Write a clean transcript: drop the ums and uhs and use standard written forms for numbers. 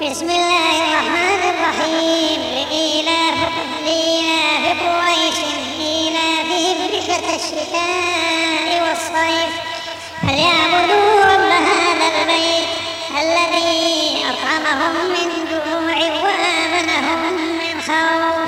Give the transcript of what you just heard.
بسم الله الرحمن الرحيم. لإيلاف قريش إيلافهم رحلة الشتاء والصيف فليعبدوا رب هذا البيت الذي أطعمهم من جوع وآمنهم من خوف.